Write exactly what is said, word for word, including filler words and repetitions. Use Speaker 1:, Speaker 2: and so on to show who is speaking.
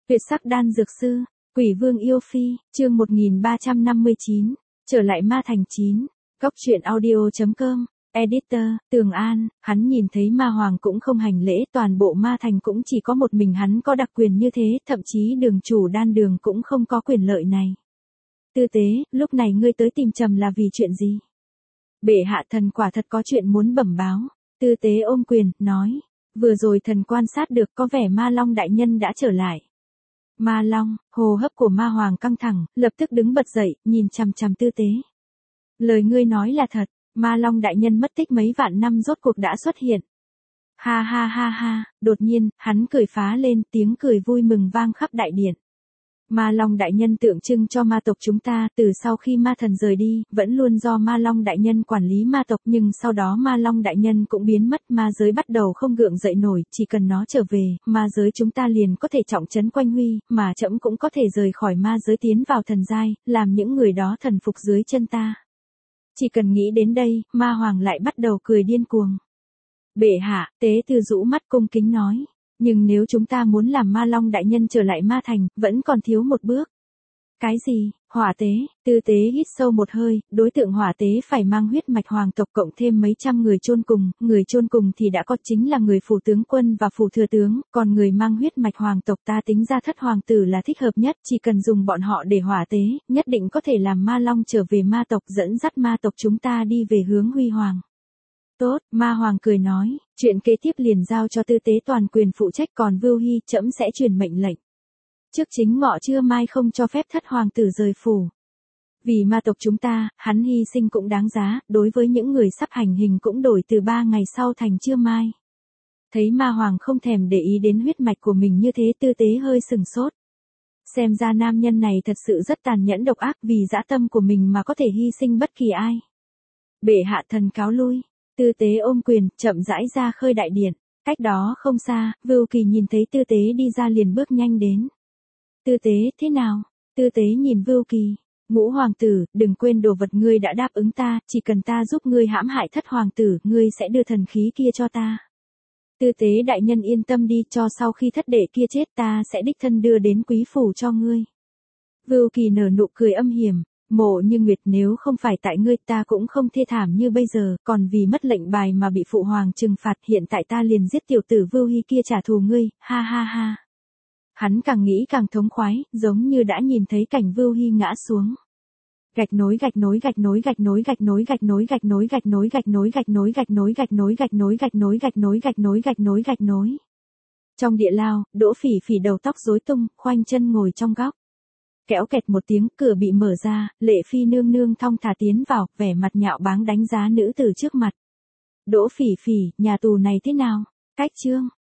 Speaker 1: Tuyệt sắc đan dược sư, Quỷ Vương yêu phi, chương một nghìn ba trăm năm mươi chín, trở lại ma thành chín, góc truyện audio chấm com, editor, Tường An, hắn nhìn thấy ma hoàng cũng không hành lễ, toàn bộ ma thành cũng chỉ có một mình hắn có đặc quyền như thế, thậm chí đường chủ đan đường cũng không có quyền lợi này. Tư tế, lúc này ngươi tới tìm trầm là vì chuyện gì? Bệ hạ thần quả thật có chuyện muốn bẩm báo. Tư tế ôm quyền, nói, vừa rồi thần quan sát được có vẻ ma long đại nhân đã trở lại. Ma long, hô hấp của ma hoàng căng thẳng, lập tức đứng bật dậy, nhìn chằm chằm tư tế. Lời ngươi nói là thật, ma long đại nhân mất tích mấy vạn năm rốt cuộc đã xuất hiện. Ha ha ha ha, đột nhiên, hắn cười phá lên, tiếng cười vui mừng vang khắp đại điện. Ma Long đại nhân tượng trưng cho ma tộc chúng ta, từ sau khi ma thần rời đi, vẫn luôn do Ma Long đại nhân quản lý ma tộc, nhưng sau đó Ma Long đại nhân cũng biến mất, ma giới bắt đầu không gượng dậy nổi, chỉ cần nó trở về, ma giới chúng ta liền có thể trọng trấn quanh huy, mà trẫm cũng có thể rời khỏi ma giới tiến vào thần giai, làm những người đó thần phục dưới chân ta. Chỉ cần nghĩ đến đây, ma hoàng lại bắt đầu cười điên cuồng. Bệ hạ, tế tư rũ mắt cung kính nói. Nhưng nếu chúng ta muốn làm ma long đại nhân trở lại ma thành, vẫn còn thiếu một bước. Cái gì? Hỏa tế, tư tế hít sâu một hơi, đối tượng hỏa tế phải mang huyết mạch hoàng tộc cộng thêm mấy trăm người chôn cùng, người chôn cùng thì đã có chính là người phủ tướng quân và phủ thừa tướng, còn người mang huyết mạch hoàng tộc ta tính ra thất hoàng tử là thích hợp nhất, chỉ cần dùng bọn họ để hỏa tế, nhất định có thể làm ma long trở về ma tộc dẫn dắt ma tộc chúng ta đi về hướng huy hoàng. Tốt, ma hoàng cười nói, chuyện kế tiếp liền giao cho tư tế toàn quyền phụ trách, còn Vưu Hy trẫm sẽ truyền mệnh lệnh. Trước chính ngọ trưa mai không cho phép thất hoàng tử rời phủ. Vì ma tộc chúng ta, hắn hy sinh cũng đáng giá, đối với những người sắp hành hình cũng đổi từ ba ngày sau thành trưa mai. Thấy ma hoàng không thèm để ý đến huyết mạch của mình như thế, tư tế hơi sừng sốt. Xem ra nam nhân này thật sự rất tàn nhẫn độc ác, vì dã tâm của mình mà có thể hy sinh bất kỳ ai. Bệ hạ thần cáo lui. Tư tế ôm quyền, chậm rãi ra khơi đại điện. Cách đó không xa, Vưu Kỳ nhìn thấy tư tế đi ra liền bước nhanh đến. Tư tế, thế nào? Tư tế nhìn Vưu Kỳ. Ngũ hoàng tử, đừng quên đồ vật ngươi đã đáp ứng ta, chỉ cần ta giúp ngươi hãm hại thất hoàng tử, ngươi sẽ đưa thần khí kia cho ta. Tư tế đại nhân yên tâm đi, cho sau khi thất đệ kia chết ta sẽ đích thân đưa đến quý phủ cho ngươi. Vưu Kỳ nở nụ cười âm hiểm. Mộ Như Nguyệt, nếu không phải tại ngươi ta cũng không thê thảm như bây giờ, còn vì mất lệnh bài mà bị phụ hoàng trừng phạt, hiện tại ta liền giết tiểu tử Vưu Hy kia trả thù ngươi, ha ha ha. Hắn càng nghĩ càng thống khoái, giống như đã nhìn thấy cảnh Vưu Hy ngã xuống. Gạch nối gạch nối gạch nối gạch nối gạch nối gạch nối gạch nối gạch nối gạch nối gạch nối gạch nối gạch nối gạch nối gạch nối gạch nối gạch nối gạch nối gạch nối. Trong địa lao, Đỗ Phỉ Phỉ đầu tóc rối tung, khoanh chân ngồi trong góc. Kéo kẹt một tiếng, cửa bị mở ra, Lệ Phi nương nương thong thả tiến vào, vẻ mặt nhạo báng đánh giá nữ tử trước mặt. Đỗ Phỉ Phỉ, nhà tù này thế nào? Cách chương,